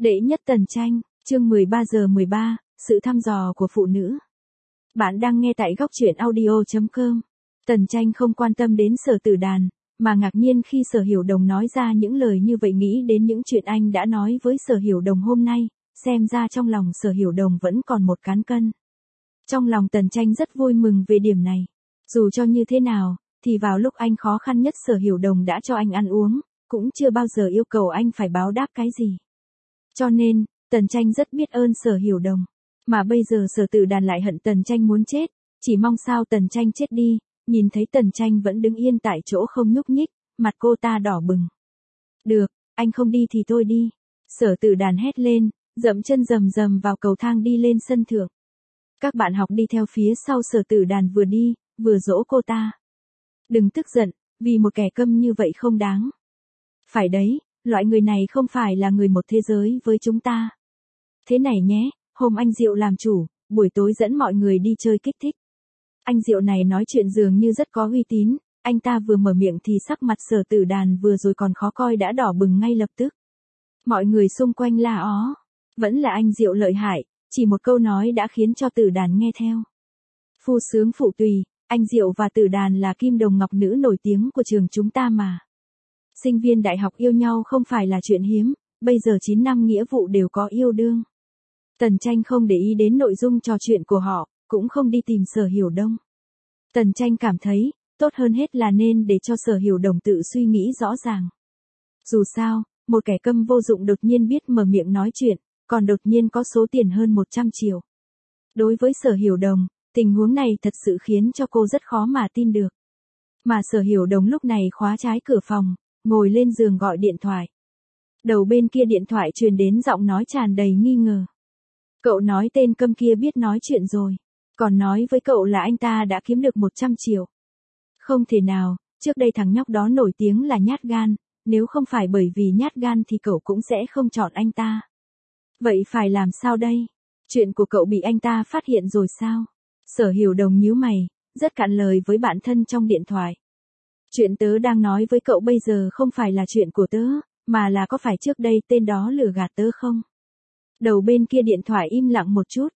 Đệ nhất Tần Tranh, chương 13 giờ 13, sự thăm dò của phụ nữ. Bạn đang nghe tại góc truyện audio.com. Tần Tranh không quan tâm đến Sở Tử Đàn, mà ngạc nhiên khi Sở Hiểu Đồng nói ra những lời như vậy, nghĩ đến những chuyện anh đã nói với Sở Hiểu Đồng hôm nay, xem ra trong lòng Sở Hiểu Đồng vẫn còn một cán cân. Trong lòng Tần Tranh rất vui mừng về điểm này. Dù cho như thế nào, thì vào lúc anh khó khăn nhất Sở Hiểu Đồng đã cho anh ăn uống, cũng chưa bao giờ yêu cầu anh phải báo đáp cái gì. Cho nên, Tần Tranh rất biết ơn Sở Hiểu Đồng. Mà bây giờ Sở Tử Đàn lại hận Tần Tranh muốn chết, chỉ mong sao Tần Tranh chết đi. Nhìn thấy Tần Tranh vẫn đứng yên tại chỗ không nhúc nhích, mặt cô ta đỏ bừng. Được, anh không đi thì tôi đi. Sở Tử Đàn hét lên, dậm chân rầm rầm vào cầu thang đi lên sân thượng. Các bạn học đi theo phía sau Sở Tử Đàn vừa đi, vừa dỗ cô ta. Đừng tức giận, vì một kẻ câm như vậy không đáng. Phải đấy, loại người này không phải là người một thế giới với chúng ta. Thế này nhé, hôm anh Diệu làm chủ, buổi tối dẫn mọi người đi chơi kích thích. Anh Diệu này nói chuyện dường như rất có uy tín, anh ta vừa mở miệng thì sắc mặt Sở Tử Đàn vừa rồi còn khó coi đã đỏ bừng ngay lập tức. Mọi người xung quanh la ó, vẫn là anh Diệu lợi hại, chỉ một câu nói đã khiến cho Tử Đàn nghe theo. Phu sướng phụ tùy, anh Diệu và Tử Đàn là kim đồng ngọc nữ nổi tiếng của trường chúng ta mà. Sinh viên đại học yêu nhau không phải là chuyện hiếm, bây giờ 9 năm nghĩa vụ đều có yêu đương. Tần Tranh không để ý đến nội dung trò chuyện của họ, cũng không đi tìm Sở Hiểu Đồng. Tần Tranh cảm thấy, tốt hơn hết là nên để cho Sở Hiểu Đồng tự suy nghĩ rõ ràng. Dù sao, một kẻ câm vô dụng đột nhiên biết mở miệng nói chuyện, còn đột nhiên có số tiền hơn 100 triệu. Đối với Sở Hiểu Đồng, tình huống này thật sự khiến cho cô rất khó mà tin được. Mà Sở Hiểu Đồng lúc này khóa trái cửa phòng, ngồi lên giường gọi điện thoại. Đầu bên kia điện thoại truyền đến giọng nói tràn đầy nghi ngờ. Cậu nói tên câm kia biết nói chuyện rồi, còn nói với cậu là anh ta đã kiếm được 100 triệu. Không thể nào, trước đây thằng nhóc đó nổi tiếng là nhát gan, nếu không phải bởi vì nhát gan thì cậu cũng sẽ không chọn anh ta. Vậy phải làm sao đây? Chuyện của cậu bị anh ta phát hiện rồi sao? Sở Hiểu Đồng nhíu mày, rất cạn lời với bạn thân trong điện thoại. Chuyện tớ đang nói với cậu bây giờ không phải là chuyện của tớ, mà là có phải trước đây tên đó lừa gạt tớ không? Đầu bên kia điện thoại im lặng một chút.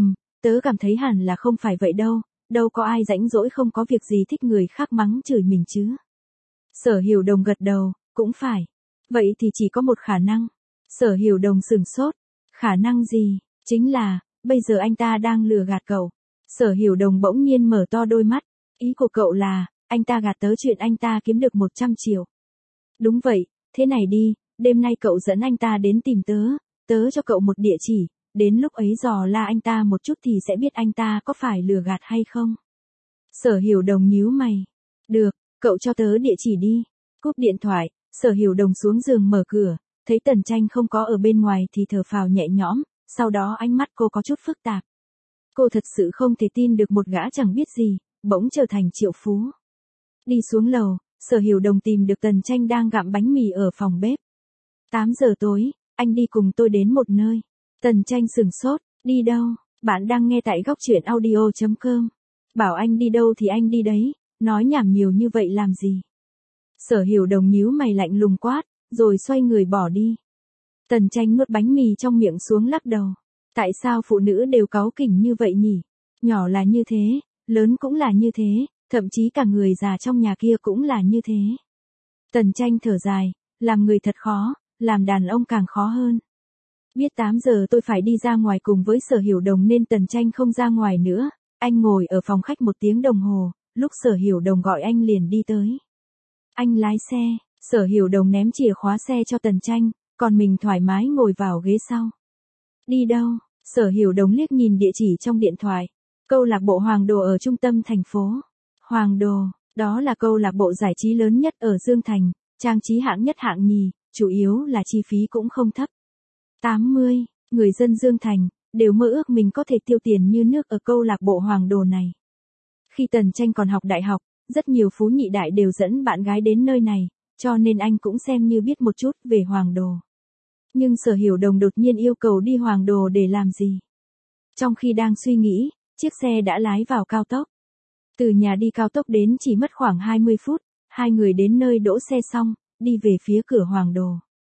Tớ cảm thấy hẳn là không phải vậy đâu, đâu có ai rảnh rỗi không có việc gì thích người khác mắng chửi mình chứ. Sở Hiểu Đồng gật đầu, cũng phải. Vậy thì chỉ có một khả năng. Sở Hiểu Đồng sửng sốt. Khả năng gì? Chính là, bây giờ anh ta đang lừa gạt cậu. Sở Hiểu Đồng bỗng nhiên mở to đôi mắt. Ý của cậu là, anh ta gạt tớ chuyện anh ta kiếm được 100 triệu. Đúng vậy, thế này đi, đêm nay cậu dẫn anh ta đến tìm tớ, tớ cho cậu một địa chỉ, đến lúc ấy dò la anh ta một chút thì sẽ biết anh ta có phải lừa gạt hay không. Sở Hiểu Đồng nhíu mày. Được, cậu cho tớ địa chỉ đi. Cúp điện thoại, Sở Hiểu Đồng xuống giường mở cửa, thấy Tần Tranh không có ở bên ngoài thì thở phào nhẹ nhõm, sau đó ánh mắt cô có chút phức tạp. Cô thật sự không thể tin được một gã chẳng biết gì, bỗng trở thành triệu phú. Đi xuống lầu, Sở Hiểu Đồng tìm được Tần Tranh đang gặm bánh mì ở phòng bếp. 8 giờ tối, anh đi cùng tôi đến một nơi. Tần Tranh sửng sốt, đi đâu? Bạn đang nghe tại góc truyện audio.com. Bảo anh đi đâu thì anh đi đấy, nói nhảm nhiều như vậy làm gì? Sở Hiểu Đồng nhíu mày lạnh lùng quát, rồi xoay người bỏ đi. Tần Tranh nuốt bánh mì trong miệng xuống lắc đầu. Tại sao phụ nữ đều cáu kỉnh như vậy nhỉ? Nhỏ là như thế, lớn cũng là như thế, thậm chí cả người già trong nhà kia cũng là như thế. Tần Tranh thở dài, làm người thật khó, làm đàn ông càng khó hơn. Biết 8 giờ tôi phải đi ra ngoài cùng với Sở Hiểu Đồng nên Tần Tranh không ra ngoài nữa, anh ngồi ở phòng khách 1 tiếng đồng hồ, lúc Sở Hiểu Đồng gọi anh liền đi tới. Anh lái xe, Sở Hiểu Đồng ném chìa khóa xe cho Tần Tranh, còn mình thoải mái ngồi vào ghế sau. Đi đâu? Sở Hiểu Đồng liếc nhìn địa chỉ trong điện thoại. Câu lạc bộ Hoàng Đồ ở trung tâm thành phố. Hoàng Đồ, đó là câu lạc bộ giải trí lớn nhất ở Dương Thành, trang trí hạng nhất hạng nhì, chủ yếu là chi phí cũng không thấp. 80, người dân Dương Thành, đều mơ ước mình có thể tiêu tiền như nước ở câu lạc bộ Hoàng Đồ này. Khi Tần Tranh còn học đại học, rất nhiều phú nhị đại đều dẫn bạn gái đến nơi này, cho nên anh cũng xem như biết một chút về Hoàng Đồ. Nhưng Sở Hiểu Đồng đột nhiên yêu cầu đi Hoàng Đồ để làm gì? Trong khi đang suy nghĩ, chiếc xe đã lái vào cao tốc. Từ nhà đi cao tốc đến chỉ mất khoảng 20 phút, hai người đến nơi đỗ xe xong, đi về phía cửa Hoàng Đồ.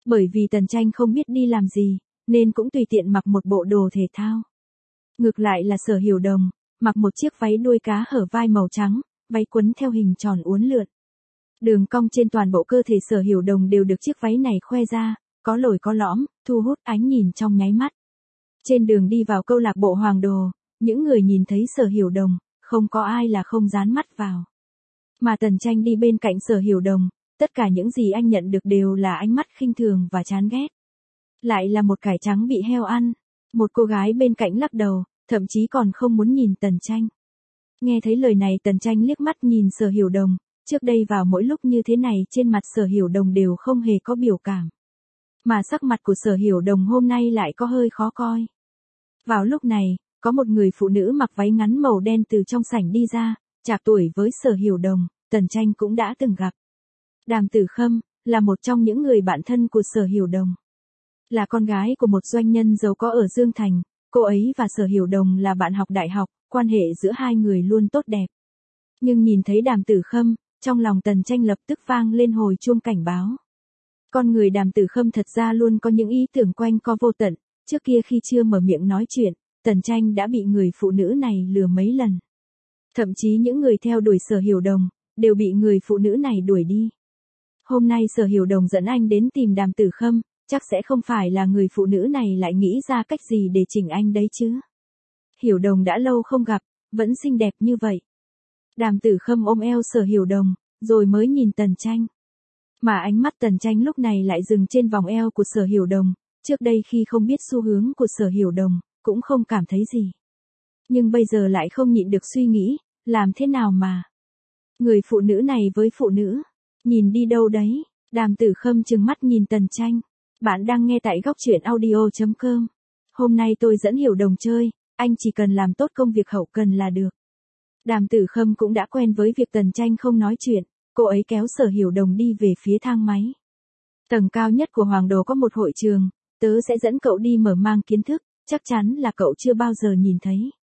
Bởi vì Tần Tranh không biết đi làm gì, nên cũng tùy tiện mặc một bộ đồ thể thao. Ngược lại là Sở Hiểu Đồng, mặc một chiếc váy đuôi cá hở vai màu trắng, váy quấn theo hình tròn uốn lượn. Đường cong trên toàn bộ cơ thể Sở Hiểu Đồng đều được chiếc váy này khoe ra, có lồi có lõm, thu hút ánh nhìn trong nháy mắt. Trên đường đi vào câu lạc bộ Hoàng Đồ, những người nhìn thấy Sở Hiểu Đồng, không có ai là không dán mắt vào. Mà Tần Tranh đi bên cạnh Sở Hiểu Đồng, tất cả những gì anh nhận được đều là ánh mắt khinh thường và chán ghét. Lại là một cải trắng bị heo ăn. Một cô gái bên cạnh lắc đầu, thậm chí còn không muốn nhìn Tần Tranh. Nghe thấy lời này Tần Tranh liếc mắt nhìn Sở Hiểu Đồng, trước đây vào mỗi lúc như thế này trên mặt Sở Hiểu Đồng đều không hề có biểu cảm. Mà sắc mặt của Sở Hiểu Đồng hôm nay lại có hơi khó coi. Vào lúc này, có một người phụ nữ mặc váy ngắn màu đen từ trong sảnh đi ra, trạc tuổi với Sở Hiểu Đồng, Tần Tranh cũng đã từng gặp. Đàm Tử Khâm, là một trong những người bạn thân của Sở Hiểu Đồng. Là con gái của một doanh nhân giàu có ở Dương Thành, cô ấy và Sở Hiểu Đồng là bạn học đại học, quan hệ giữa hai người luôn tốt đẹp. Nhưng nhìn thấy Đàm Tử Khâm, trong lòng Tần Tranh lập tức vang lên hồi chuông cảnh báo. Con người Đàm Tử Khâm thật ra luôn có những ý tưởng quanh co vô tận, trước kia khi chưa mở miệng nói chuyện, Tần Tranh đã bị người phụ nữ này lừa mấy lần. Thậm chí những người theo đuổi Sở Hiểu Đồng, đều bị người phụ nữ này đuổi đi. Hôm nay Sở Hiểu Đồng dẫn anh đến tìm Đàm Tử Khâm, chắc sẽ không phải là người phụ nữ này lại nghĩ ra cách gì để chỉnh anh đấy chứ. Hiểu Đồng đã lâu không gặp, vẫn xinh đẹp như vậy. Đàm Tử Khâm ôm eo Sở Hiểu Đồng, rồi mới nhìn Tần Tranh. Mà ánh mắt Tần Tranh lúc này lại dừng trên vòng eo của Sở Hiểu Đồng, trước đây khi không biết xu hướng của Sở Hiểu Đồng, cũng không cảm thấy gì. Nhưng bây giờ lại không nhịn được suy nghĩ, làm thế nào mà. Người phụ nữ này với phụ nữ, nhìn đi đâu đấy, Đàm Tử Khâm trừng mắt nhìn Tần Tranh. Bạn đang nghe tại góc truyện audio.com. Hôm nay tôi dẫn Hiểu Đồng chơi, anh chỉ cần làm tốt công việc hậu cần là được. Đàm Tử Khâm cũng đã quen với việc Tần Tranh không nói chuyện, cô ấy kéo Sở Hiểu Đồng đi về phía thang máy. Tầng cao nhất của Hoàng Đồ có một hội trường, tớ sẽ dẫn cậu đi mở mang kiến thức, chắc chắn là cậu chưa bao giờ nhìn thấy.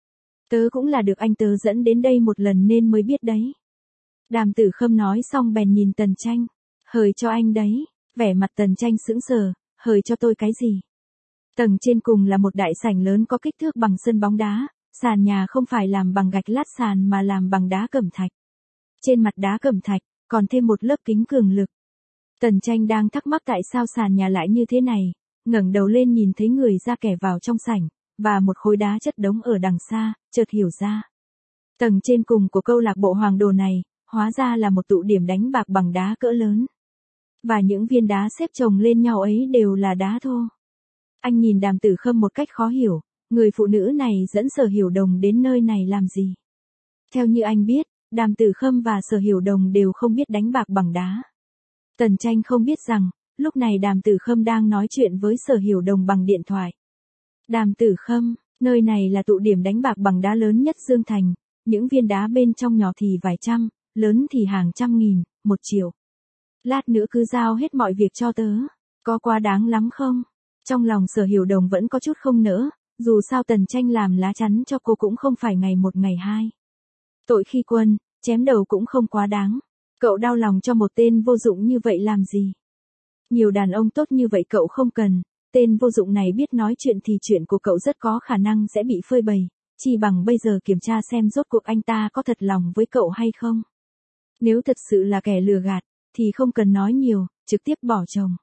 Tớ cũng là được anh tớ dẫn đến đây một lần nên mới biết đấy. Đàm Tử Khâm nói xong bèn nhìn Tần Tranh. Hời cho anh đấy. Vẻ mặt Tần Tranh sững sờ, hời cho tôi cái gì? Tầng trên cùng là một đại sảnh lớn có kích thước bằng sân bóng đá, sàn nhà không phải làm bằng gạch lát sàn mà làm bằng đá cẩm thạch. Trên mặt đá cẩm thạch, còn thêm một lớp kính cường lực. Tần Tranh đang thắc mắc tại sao sàn nhà lại như thế này, ngẩng đầu lên nhìn thấy người ra kẻ vào trong sảnh, và một khối đá chất đống ở đằng xa, chợt hiểu ra. Tầng trên cùng của câu lạc bộ Hoàng Đồ này, hóa ra là một tụ điểm đánh bạc bằng đá cỡ lớn. Và những viên đá xếp chồng lên nhau ấy đều là đá thô. Anh nhìn Đàm Tử Khâm một cách khó hiểu, người phụ nữ này dẫn Sở Hiểu Đồng đến nơi này làm gì? Theo như anh biết, Đàm Tử Khâm và Sở Hiểu Đồng đều không biết đánh bạc bằng đá. Tần Tranh không biết rằng, lúc này Đàm Tử Khâm đang nói chuyện với Sở Hiểu Đồng bằng điện thoại. Đàm Tử Khâm, nơi này là tụ điểm đánh bạc bằng đá lớn nhất Dương Thành, những viên đá bên trong nhỏ thì vài trăm, lớn thì hàng trăm nghìn, 1 triệu. Lát nữa cứ giao hết mọi việc cho tớ, có quá đáng lắm không? Trong lòng Sở Hiểu Đồng vẫn có chút không nỡ, dù sao Tần Tranh làm lá chắn cho cô cũng không phải ngày một ngày hai. Tội khi quân, chém đầu cũng không quá đáng. Cậu đau lòng cho một tên vô dụng như vậy làm gì? Nhiều đàn ông tốt như vậy cậu không cần, tên vô dụng này biết nói chuyện thì chuyện của cậu rất có khả năng sẽ bị phơi bày, chỉ bằng bây giờ kiểm tra xem rốt cuộc anh ta có thật lòng với cậu hay không. Nếu thật sự là kẻ lừa gạt, thì không cần nói nhiều, trực tiếp bỏ chồng.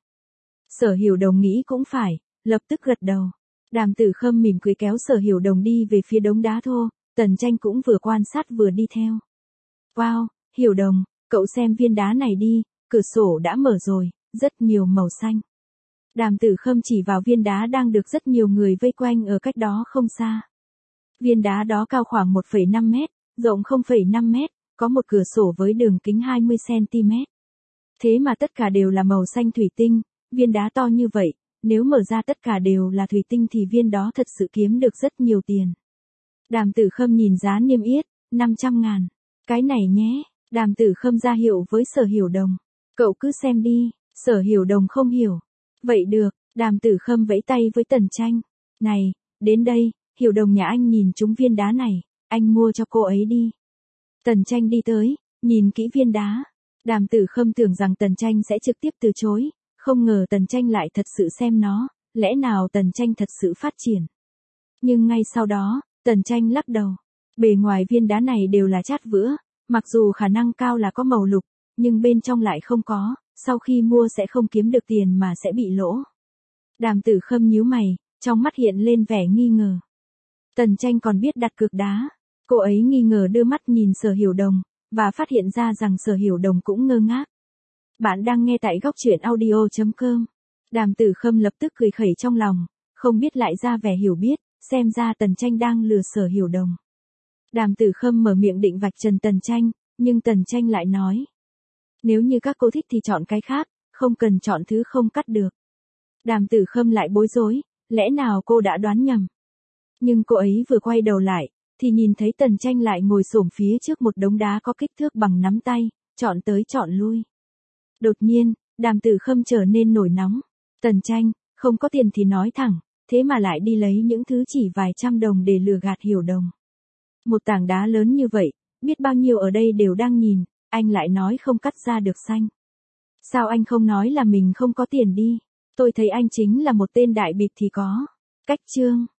Sở Hiểu Đồng nghĩ cũng phải, lập tức gật đầu. Đàm Tử Khâm mỉm cười kéo Sở Hiểu Đồng đi về phía đống đá thô, Tần Tranh cũng vừa quan sát vừa đi theo. Wow, Hiểu Đồng, cậu xem viên đá này đi, cửa sổ đã mở rồi, rất nhiều màu xanh. Đàm Tử Khâm chỉ vào viên đá đang được rất nhiều người vây quanh ở cách đó không xa. Viên đá đó cao khoảng 1,5 mét, rộng 0,5 mét, có một cửa sổ với đường kính 20 cm. Thế mà tất cả đều là màu xanh thủy tinh, viên đá to như vậy, nếu mở ra tất cả đều là thủy tinh thì viên đó thật sự kiếm được rất nhiều tiền. Đàm Tử Khâm nhìn giá niêm yết, 500.000. Cái này nhé, Đàm Tử Khâm ra hiệu với Sở Hiểu Đồng. Cậu cứ xem đi, Sở Hiểu Đồng không hiểu. Vậy được, Đàm Tử Khâm vẫy tay với Tần Tranh. Này, đến đây, Hiểu Đồng nhà anh nhìn trúng viên đá này, anh mua cho cô ấy đi. Tần Tranh đi tới, nhìn kỹ viên đá. Đàm Tử Khâm tưởng rằng Tần Tranh sẽ trực tiếp từ chối, Không ngờ Tần Tranh lại thật sự xem nó, lẽ nào Tần Tranh thật sự phát triển. Nhưng ngay sau đó, Tần Tranh lắc đầu. Bề ngoài viên đá này đều là chát vữa, mặc dù khả năng cao là có màu lục, nhưng bên trong lại không có, sau khi mua sẽ không kiếm được tiền mà sẽ bị lỗ. Đàm Tử Khâm nhíu mày, trong mắt hiện lên vẻ nghi ngờ. Tần Tranh còn biết đặt cược đá. Cô ấy nghi ngờ đưa mắt nhìn Sở Hiểu Đồng, và phát hiện ra rằng Sở Hiểu Đồng cũng ngơ ngác. Bạn đang nghe tại góc truyện audio.com. Đàm Tử Khâm lập tức cười khẩy trong lòng, không biết lại ra vẻ hiểu biết, xem ra Tần Tranh đang lừa Sở Hiểu Đồng. Đàm Tử Khâm mở miệng định vạch trần Tần Tranh, nhưng Tần Tranh lại nói. Nếu như các cô thích thì chọn cái khác, không cần chọn thứ không cắt được. Đàm Tử Khâm lại bối rối, lẽ nào cô đã đoán nhầm. Nhưng cô ấy vừa quay đầu lại, thì nhìn thấy Tần Tranh lại ngồi xổm phía trước một đống đá có kích thước bằng nắm tay, chọn tới chọn lui. Đột nhiên, Đàm Tử Khâm trở nên nổi nóng. Tần Tranh, không có tiền thì nói thẳng, thế mà lại đi lấy những thứ chỉ vài trăm đồng để lừa gạt Hiểu Đồng. Một tảng đá lớn như vậy, biết bao nhiêu ở đây đều đang nhìn, anh lại nói không cắt ra được xanh. Sao anh không nói là mình không có tiền đi? Tôi thấy anh chính là một tên đại bịp thì có. Cách chương.